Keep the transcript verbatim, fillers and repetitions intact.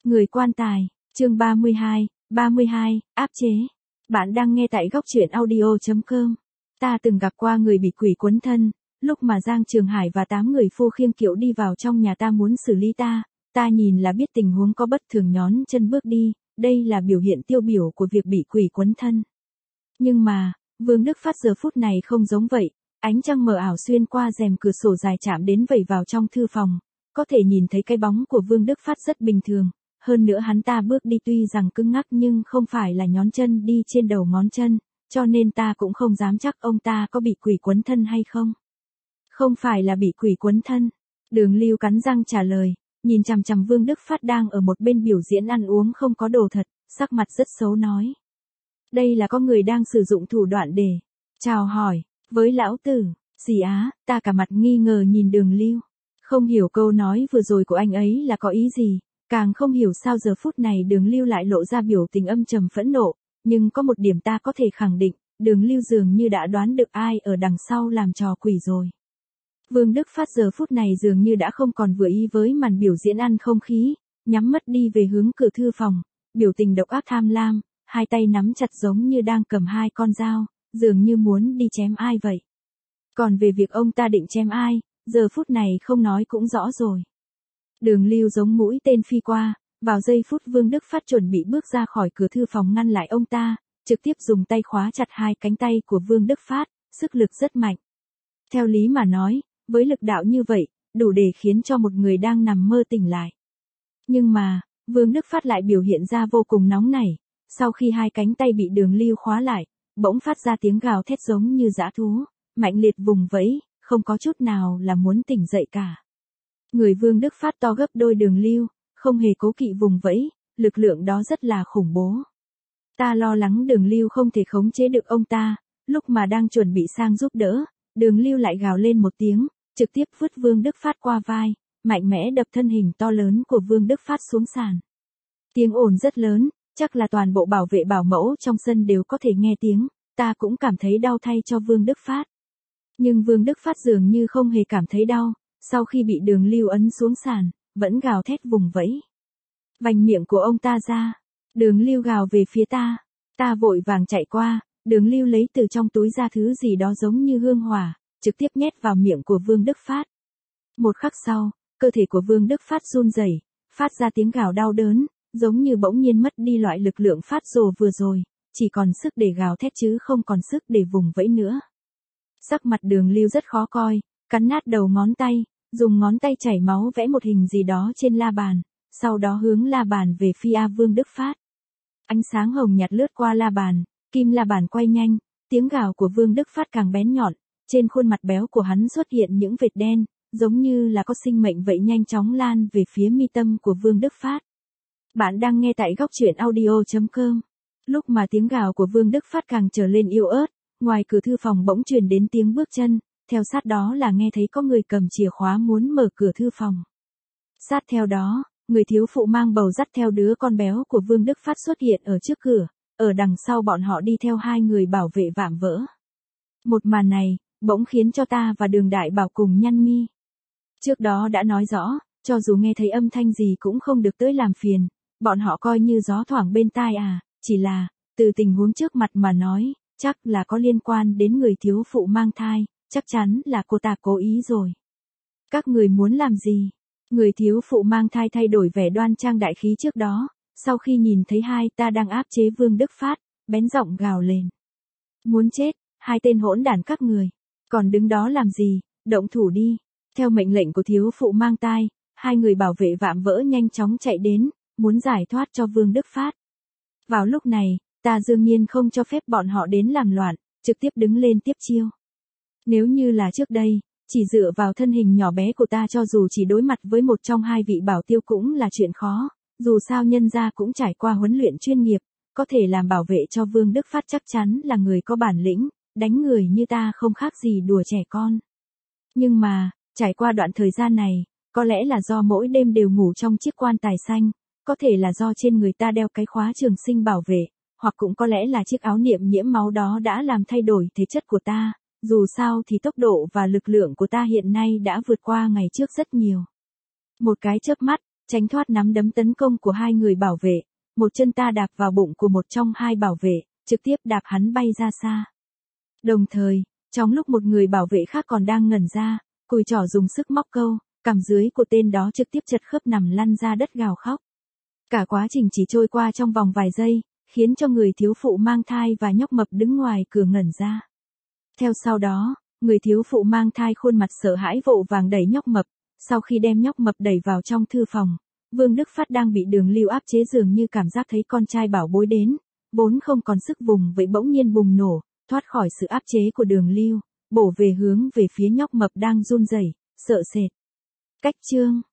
Người quan tài, chương ba mươi hai, ba mươi hai, áp chế. Bạn đang nghe tại góc truyện audio chấm com. Ta từng gặp qua người bị quỷ quấn thân, lúc mà Giang Trường Hải và tám người phô khiêng kiệu đi vào trong nhà ta muốn xử lý ta, ta nhìn là biết tình huống có bất thường nhón chân bước đi, đây là biểu hiện tiêu biểu của việc bị quỷ quấn thân. Nhưng mà, Vương Đức Phát giờ phút này không giống vậy, ánh trăng mờ ảo xuyên qua rèm cửa sổ dài chạm đến vẩy vào trong thư phòng, có thể nhìn thấy cái bóng của Vương Đức Phát rất bình thường. Hơn nữa hắn ta bước đi tuy rằng cứng ngắc nhưng không phải là nhón chân đi trên đầu ngón chân, cho nên ta cũng không dám chắc ông ta có bị quỷ quấn thân hay không. Không phải là bị quỷ quấn thân. Đường Lưu cắn răng trả lời, nhìn chằm chằm Vương Đức Phát đang ở một bên biểu diễn ăn uống không có đồ thật, sắc mặt rất xấu nói. Đây là có người đang sử dụng thủ đoạn để chào hỏi với lão tử. Gì á, ta cả mặt nghi ngờ nhìn Đường Lưu. Không hiểu câu nói vừa rồi của anh ấy là có ý gì. Càng không hiểu sao giờ phút này Đường Lưu lại lộ ra biểu tình âm trầm phẫn nộ, nhưng có một điểm ta có thể khẳng định, Đường Lưu dường như đã đoán được ai ở đằng sau làm trò quỷ rồi. Vương Đức Phát giờ phút này dường như đã không còn vừa ý với màn biểu diễn ăn không khí, nhắm mắt đi về hướng cửa thư phòng, biểu tình độc ác tham lam, hai tay nắm chặt giống như đang cầm hai con dao, dường như muốn đi chém ai vậy. Còn về việc ông ta định chém ai, giờ phút này không nói cũng rõ rồi. Đường Lưu giống mũi tên phi qua, vào giây phút Vương Đức Phát chuẩn bị bước ra khỏi cửa thư phòng ngăn lại ông ta, trực tiếp dùng tay khóa chặt hai cánh tay của Vương Đức Phát, sức lực rất mạnh. Theo lý mà nói, với lực đạo như vậy, đủ để khiến cho một người đang nằm mơ tỉnh lại. Nhưng mà, Vương Đức Phát lại biểu hiện ra vô cùng nóng nảy, sau khi hai cánh tay bị Đường Lưu khóa lại, bỗng phát ra tiếng gào thét giống như dã thú, mạnh liệt vùng vẫy, không có chút nào là muốn tỉnh dậy cả. Người Vương Đức Phát to gấp đôi Đường Lưu, không hề cố kỵ vùng vẫy, lực lượng đó rất là khủng bố. Ta lo lắng Đường Lưu không thể khống chế được ông ta, lúc mà đang chuẩn bị sang giúp đỡ, Đường Lưu lại gào lên một tiếng, trực tiếp vứt Vương Đức Phát qua vai, mạnh mẽ đập thân hình to lớn của Vương Đức Phát xuống sàn. Tiếng ồn rất lớn, chắc là toàn bộ bảo vệ bảo mẫu trong sân đều có thể nghe tiếng, ta cũng cảm thấy đau thay cho Vương Đức Phát. Nhưng Vương Đức Phát dường như không hề cảm thấy đau. Sau khi bị Đường Lưu ấn xuống sàn, vẫn gào thét vùng vẫy. Vành miệng của ông ta ra, Đường Lưu gào về phía ta, ta vội vàng chạy qua, Đường Lưu lấy từ trong túi ra thứ gì đó giống như hương hỏa, trực tiếp nhét vào miệng của Vương Đức Phát. Một khắc sau, cơ thể của Vương Đức Phát run rẩy, phát ra tiếng gào đau đớn, giống như bỗng nhiên mất đi loại lực lượng phát rồ vừa rồi, chỉ còn sức để gào thét chứ không còn sức để vùng vẫy nữa. Sắc mặt Đường Lưu rất khó coi, cắn nát đầu ngón tay, dùng ngón tay chảy máu vẽ một hình gì đó trên la bàn, sau đó hướng la bàn về phía Vương Đức Phát. Ánh sáng hồng nhạt lướt qua la bàn, kim la bàn quay nhanh, tiếng gào của Vương Đức Phát càng bén nhọn, trên khuôn mặt béo của hắn xuất hiện những vệt đen, giống như là có sinh mệnh vậy nhanh chóng lan về phía mi tâm của Vương Đức Phát. Bạn đang nghe tại góc truyện audio chấm com. Lúc mà tiếng gào của Vương Đức Phát càng trở lên yếu ớt, ngoài cửa thư phòng bỗng truyền đến tiếng bước chân. Theo sát đó là nghe thấy có người cầm chìa khóa muốn mở cửa thư phòng. Sát theo đó, người thiếu phụ mang bầu dắt theo đứa con béo của Vương Đức Phát xuất hiện ở trước cửa, ở đằng sau bọn họ đi theo hai người bảo vệ vạm vỡ. Một màn này, bỗng khiến cho ta và Đường Đại Bảo cùng nhăn mi. Trước đó đã nói rõ, cho dù nghe thấy âm thanh gì cũng không được tới làm phiền, bọn họ coi như gió thoảng bên tai à, chỉ là, từ tình huống trước mặt mà nói, chắc là có liên quan đến người thiếu phụ mang thai. Chắc chắn là cô ta cố ý rồi. Các người muốn làm gì? Người thiếu phụ mang thai thay đổi vẻ đoan trang đại khí trước đó, sau khi nhìn thấy hai ta đang áp chế Vương Đức Phát, bén giọng gào lên. Muốn chết, hai tên hỗn đản các người. Còn đứng đó làm gì, động thủ đi. Theo mệnh lệnh của thiếu phụ mang thai, hai người bảo vệ vạm vỡ nhanh chóng chạy đến, muốn giải thoát cho Vương Đức Phát. Vào lúc này, ta đương nhiên không cho phép bọn họ đến làm loạn, trực tiếp đứng lên tiếp chiêu. Nếu như là trước đây, chỉ dựa vào thân hình nhỏ bé của ta cho dù chỉ đối mặt với một trong hai vị bảo tiêu cũng là chuyện khó, dù sao nhân gia cũng trải qua huấn luyện chuyên nghiệp, có thể làm bảo vệ cho Vương Đức Phát chắc chắn là người có bản lĩnh, đánh người như ta không khác gì đùa trẻ con. Nhưng mà, trải qua đoạn thời gian này, có lẽ là do mỗi đêm đều ngủ trong chiếc quan tài xanh, có thể là do trên người ta đeo cái khóa trường sinh bảo vệ, hoặc cũng có lẽ là chiếc áo niệm nhiễm máu đó đã làm thay đổi thể chất của ta. Dù sao thì tốc độ và lực lượng của ta hiện nay đã vượt qua ngày trước rất nhiều. Một cái chớp mắt, tránh thoát nắm đấm tấn công của hai người bảo vệ, một chân ta đạp vào bụng của một trong hai bảo vệ, trực tiếp đạp hắn bay ra xa. Đồng thời, trong lúc một người bảo vệ khác còn đang ngẩn ra, cùi trỏ dùng sức móc câu, cằm dưới của tên đó trực tiếp chật khớp nằm lăn ra đất gào khóc. Cả quá trình chỉ trôi qua trong vòng vài giây, khiến cho người thiếu phụ mang thai và nhóc mập đứng ngoài cửa ngẩn ra. Theo sau đó, người thiếu phụ mang thai khuôn mặt sợ hãi vội vàng đẩy nhóc mập, sau khi đem nhóc mập đẩy vào trong thư phòng, Vương Đức Phát đang bị Đường Lưu áp chế dường như cảm giác thấy con trai bảo bối đến, vốn không còn sức vùng vậy bỗng nhiên bùng nổ, thoát khỏi sự áp chế của Đường Lưu, bổ về hướng về phía nhóc mập đang run rẩy, sợ sệt. Cách chương